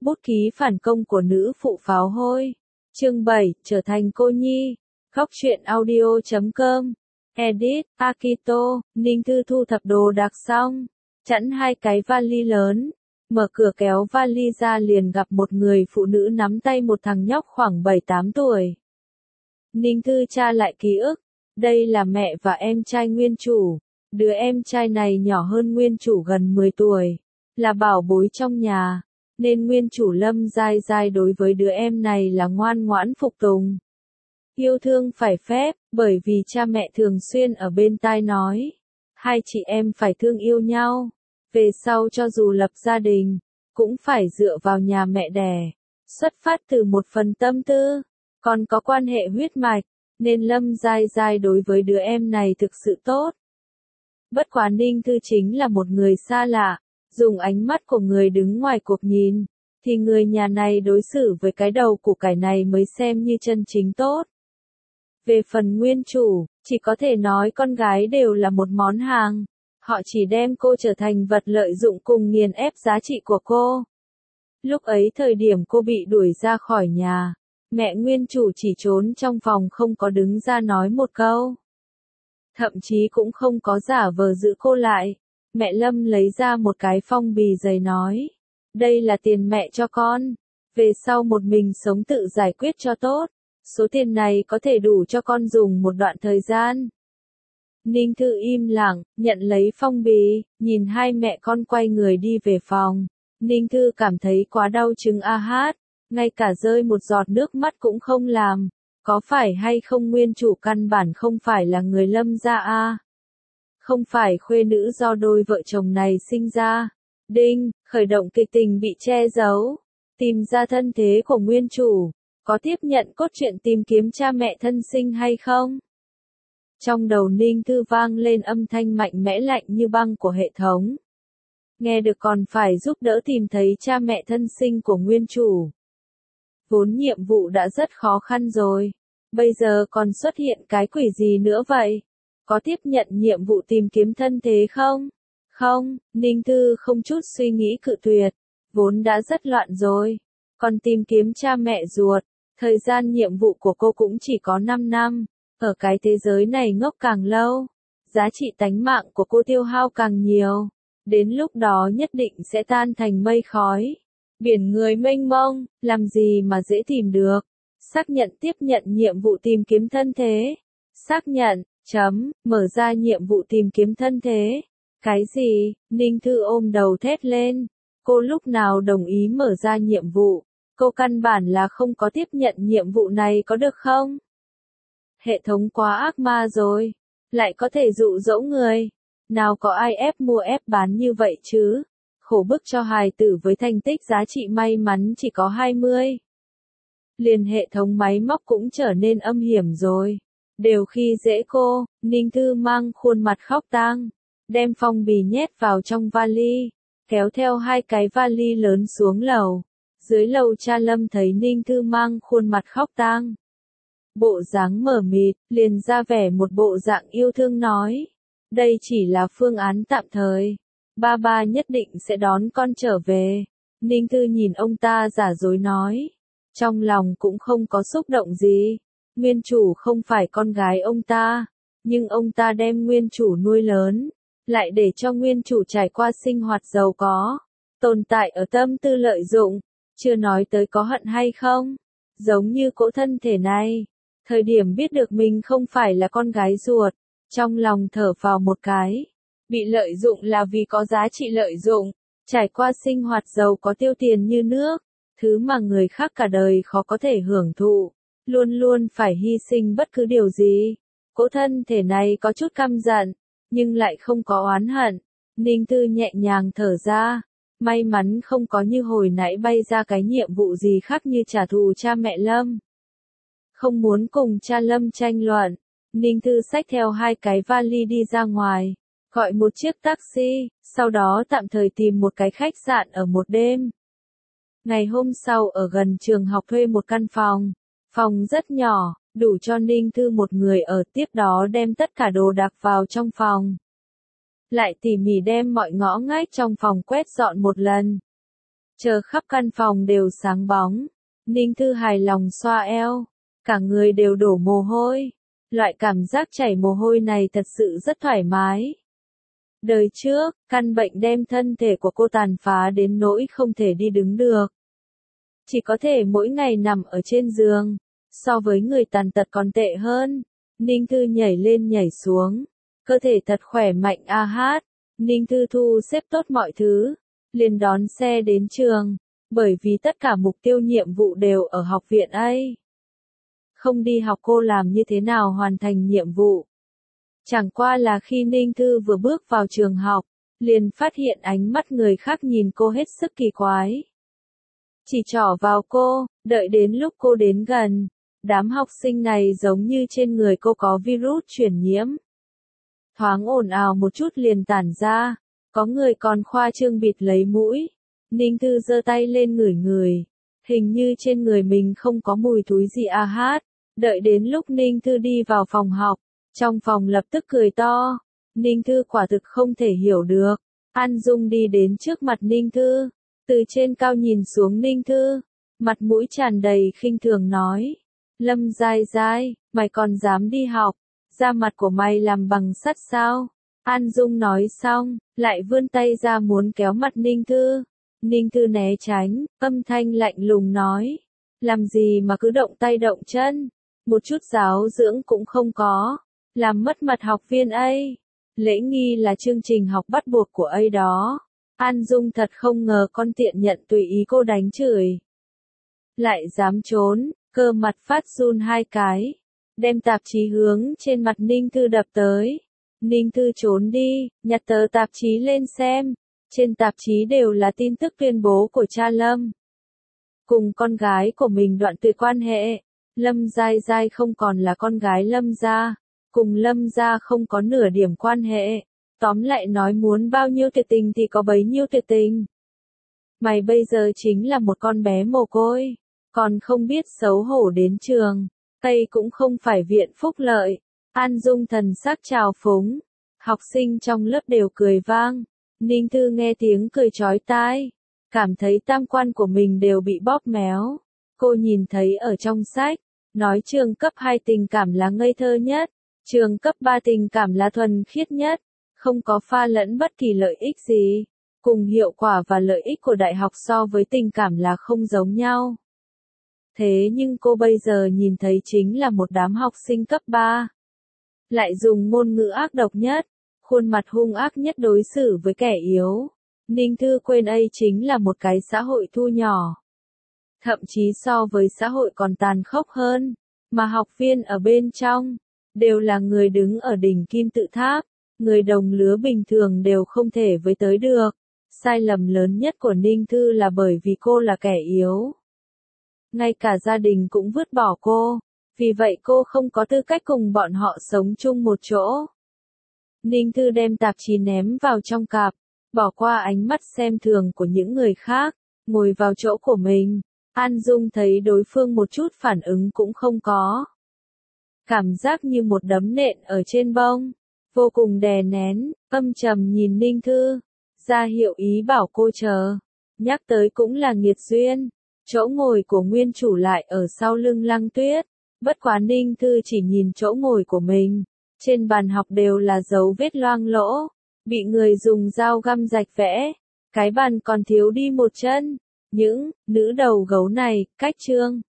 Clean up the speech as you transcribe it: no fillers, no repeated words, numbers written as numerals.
Bút ký phản công của nữ phụ pháo hôi. Chương 7, trở thành cô nhi. Góc truyện audio.com. Edit, Akito. Ninh Thư thu thập đồ đạc xong, chẵn hai cái vali lớn, mở cửa kéo vali ra liền gặp một người phụ nữ nắm tay một thằng nhóc khoảng 7-8 tuổi. Ninh Thư tra lại ký ức, đây là mẹ và em trai nguyên chủ, đứa em trai này nhỏ hơn nguyên chủ gần 10 tuổi, là bảo bối trong nhà, nên nguyên chủ Lâm Giai Giai đối với đứa em này là ngoan ngoãn phục tùng. Yêu thương phải phép, bởi vì cha mẹ thường xuyên ở bên tai nói, hai chị em phải thương yêu nhau, về sau cho dù lập gia đình, cũng phải dựa vào nhà mẹ đẻ, xuất phát từ một phần tâm tư, còn có quan hệ huyết mạch, nên Lâm Giai Giai đối với đứa em này thực sự tốt. Bất quá Ninh Thư chính là một người xa lạ, dùng ánh mắt của người đứng ngoài cuộc nhìn, thì người nhà này đối xử với cái đầu củ cải này mới xem như chân chính tốt. Về phần nguyên chủ, chỉ có thể nói con gái đều là một món hàng, họ chỉ đem cô trở thành vật lợi dụng cùng nghiền ép giá trị của cô. Lúc ấy thời điểm cô bị đuổi ra khỏi nhà, mẹ nguyên chủ chỉ trốn trong phòng không có đứng ra nói một câu. Thậm chí cũng không có giả vờ giữ cô lại. Mẹ Lâm lấy ra một cái phong bì dày nói, đây là tiền mẹ cho con, về sau một mình sống tự giải quyết cho tốt, số tiền này có thể đủ cho con dùng một đoạn thời gian. Ninh Thư im lặng, nhận lấy phong bì, nhìn hai mẹ con quay người đi về phòng. Ninh Thư cảm thấy quá đau chứng a hát, ngay cả rơi một giọt nước mắt cũng không làm, có phải hay không nguyên chủ căn bản không phải là người Lâm gia a? Không phải khuê nữ do đôi vợ chồng này sinh ra. Đinh, khởi động kịch tình bị che giấu, tìm ra thân thế của nguyên chủ, có tiếp nhận cốt truyện tìm kiếm cha mẹ thân sinh hay không? Trong đầu Ninh Thư vang lên âm thanh mạnh mẽ lạnh như băng của hệ thống. Nghe được còn phải giúp đỡ tìm thấy cha mẹ thân sinh của nguyên chủ. Vốn nhiệm vụ đã rất khó khăn rồi, bây giờ còn xuất hiện cái quỷ gì nữa vậy? Có tiếp nhận nhiệm vụ tìm kiếm thân thế không? Không, Ninh Thư không chút suy nghĩ cự tuyệt, vốn đã rất loạn rồi. Còn tìm kiếm cha mẹ ruột, thời gian nhiệm vụ của cô cũng chỉ có 5 năm, ở cái thế giới này ngốc càng lâu, giá trị tánh mạng của cô tiêu hao càng nhiều, đến lúc đó nhất định sẽ tan thành mây khói. Biển người mênh mông, làm gì mà dễ tìm được. Xác nhận tiếp nhận nhiệm vụ tìm kiếm thân thế. Xác nhận. Mở ra nhiệm vụ tìm kiếm thân thế. Cái gì? Ninh Thư ôm đầu thét lên. Cô lúc nào đồng ý mở ra nhiệm vụ? Cô căn bản là không có tiếp nhận nhiệm vụ này có được không? Hệ thống quá ác ma rồi. Lại có thể dụ dỗ người. Nào có ai ép mua ép bán như vậy chứ? Khổ bức cho hài tử với thành tích giá trị may mắn chỉ có 20. Liền hệ thống máy móc cũng trở nên âm hiểm rồi. Đều khi dễ cô, Ninh Thư mang khuôn mặt khóc tang, đem phong bì nhét vào trong vali, kéo theo hai cái vali lớn xuống lầu. Dưới lầu cha Lâm thấy Ninh Thư mang khuôn mặt khóc tang, bộ dáng mờ mịt, liền ra vẻ một bộ dạng yêu thương nói, đây chỉ là phương án tạm thời, ba nhất định sẽ đón con trở về. Ninh Thư nhìn ông ta giả dối nói, trong lòng cũng không có xúc động gì. Nguyên chủ không phải con gái ông ta, nhưng ông ta đem nguyên chủ nuôi lớn, lại để cho nguyên chủ trải qua sinh hoạt giàu có, tồn tại ở tâm tư lợi dụng, chưa nói tới có hận hay không. Giống như cỗ thân thể này, thời điểm biết được mình không phải là con gái ruột, trong lòng thở phào một cái, bị lợi dụng là vì có giá trị lợi dụng, trải qua sinh hoạt giàu có tiêu tiền như nước, thứ mà người khác cả đời khó có thể hưởng thụ. Luôn luôn phải hy sinh bất cứ điều gì. Cỗ thân thể này có chút căm giận, nhưng lại không có oán hận. Ninh Thư nhẹ nhàng thở ra. May mắn không có như hồi nãy bay ra cái nhiệm vụ gì khác như trả thù cha mẹ Lâm. Không muốn cùng cha Lâm tranh luận, Ninh Thư xách theo hai cái vali đi ra ngoài, gọi một chiếc taxi, sau đó tạm thời tìm một cái khách sạn ở một đêm. Ngày hôm sau ở gần trường học thuê một căn phòng. Phòng rất nhỏ, đủ cho Ninh Thư một người ở, tiếp đó đem tất cả đồ đạc vào trong phòng. Lại tỉ mỉ đem mọi ngõ ngách trong phòng quét dọn một lần. Chờ khắp căn phòng đều sáng bóng. Ninh Thư hài lòng xoa eo. Cả người đều đổ mồ hôi. Loại cảm giác chảy mồ hôi này thật sự rất thoải mái. Đời trước, căn bệnh đem thân thể của cô tàn phá đến nỗi không thể đi đứng được. Chỉ có thể mỗi ngày nằm ở trên giường. So với người tàn tật còn tệ hơn. Ninh Thư nhảy lên nhảy xuống. Cơ thể thật khỏe mạnh a hát. Ninh Thư thu xếp tốt mọi thứ. Liền đón xe đến trường. Bởi vì tất cả mục tiêu nhiệm vụ đều ở học viện A. Không đi học cô làm như thế nào hoàn thành nhiệm vụ. Chẳng qua là khi Ninh Thư vừa bước vào trường học, liền phát hiện ánh mắt người khác nhìn cô hết sức kỳ quái. Chỉ trỏ vào cô, đợi đến lúc cô đến gần, đám học sinh này giống như trên người cô có virus truyền nhiễm. Thoáng ồn ào một chút liền tản ra, có người còn khoa trương bịt lấy mũi. Ninh Thư giơ tay lên ngửi ngửi, hình như trên người mình không có mùi thúi gì a hát. Đợi đến lúc Ninh Thư đi vào phòng học, trong phòng lập tức cười to. Ninh Thư quả thực không thể hiểu được. An Dung đi đến trước mặt Ninh Thư, từ trên cao nhìn xuống Ninh Thư, mặt mũi tràn đầy khinh thường nói. Lâm Giai Giai, mày còn dám đi học, da mặt của mày làm bằng sắt sao? An Dung nói xong, lại vươn tay ra muốn kéo mặt Ninh Thư. Ninh Thư né tránh, âm thanh lạnh lùng nói. Làm gì mà cứ động tay động chân, một chút giáo dưỡng cũng không có, làm mất mặt học viên A. Lễ nghi là chương trình học bắt buộc của A đó. An Dung thật không ngờ con tiện nhận tùy ý cô đánh chửi. Lại dám trốn, cơ mặt phát run hai cái, đem tạp chí hướng trên mặt Ninh Thư đập tới. Ninh Thư trốn đi, nhặt tờ tạp chí lên xem. Trên tạp chí đều là tin tức tuyên bố của cha Lâm. Cùng con gái của mình đoạn tuyệt quan hệ. Lâm Giai Giai không còn là con gái Lâm gia. Cùng Lâm gia không có nửa điểm quan hệ. Tóm lại nói muốn bao nhiêu tuyệt tình thì có bấy nhiêu tuyệt tình. Mày bây giờ chính là một con bé mồ côi. Còn không biết xấu hổ đến trường. Tây cũng không phải viện phúc lợi. An Dung thần sắc trào phúng. Học sinh trong lớp đều cười vang. Ninh Thư nghe tiếng cười chói tai, cảm thấy tam quan của mình đều bị bóp méo. Cô nhìn thấy ở trong sách, nói trường cấp 2 tình cảm là ngây thơ nhất, trường cấp 3 tình cảm là thuần khiết nhất, không có pha lẫn bất kỳ lợi ích gì. Cùng hiệu quả và lợi ích của đại học so với tình cảm là không giống nhau. Thế nhưng cô bây giờ nhìn thấy chính là một đám học sinh cấp 3. Lại dùng ngôn ngữ ác độc nhất. Khuôn mặt hung ác nhất đối xử với kẻ yếu. Ninh Thư quên A chính là một cái xã hội thu nhỏ. Thậm chí so với xã hội còn tàn khốc hơn. Mà học viên ở bên trong, đều là người đứng ở đỉnh kim tự tháp. Người đồng lứa bình thường đều không thể với tới được. Sai lầm lớn nhất của Ninh Thư là bởi vì cô là kẻ yếu. Ngay cả gia đình cũng vứt bỏ cô. Vì vậy cô không có tư cách cùng bọn họ sống chung một chỗ. Ninh Thư đem tạp chí ném vào trong cặp, bỏ qua ánh mắt xem thường của những người khác, ngồi vào chỗ của mình. An Dung thấy đối phương một chút phản ứng cũng không có. Cảm giác như một đấm nện ở trên bông, vô cùng đè nén, âm trầm nhìn Ninh Thư, ra hiệu ý bảo cô chờ. Nhắc tới cũng là nghiệt duyên, chỗ ngồi của nguyên chủ lại ở sau lưng Lăng Tuyết, bất quá Ninh Thư chỉ nhìn chỗ ngồi của mình. Trên bàn học đều là dấu vết loang lỗ, bị người dùng dao găm rạch vẽ, cái bàn còn thiếu đi một chân. Những nữ đầu gấu này, cách chương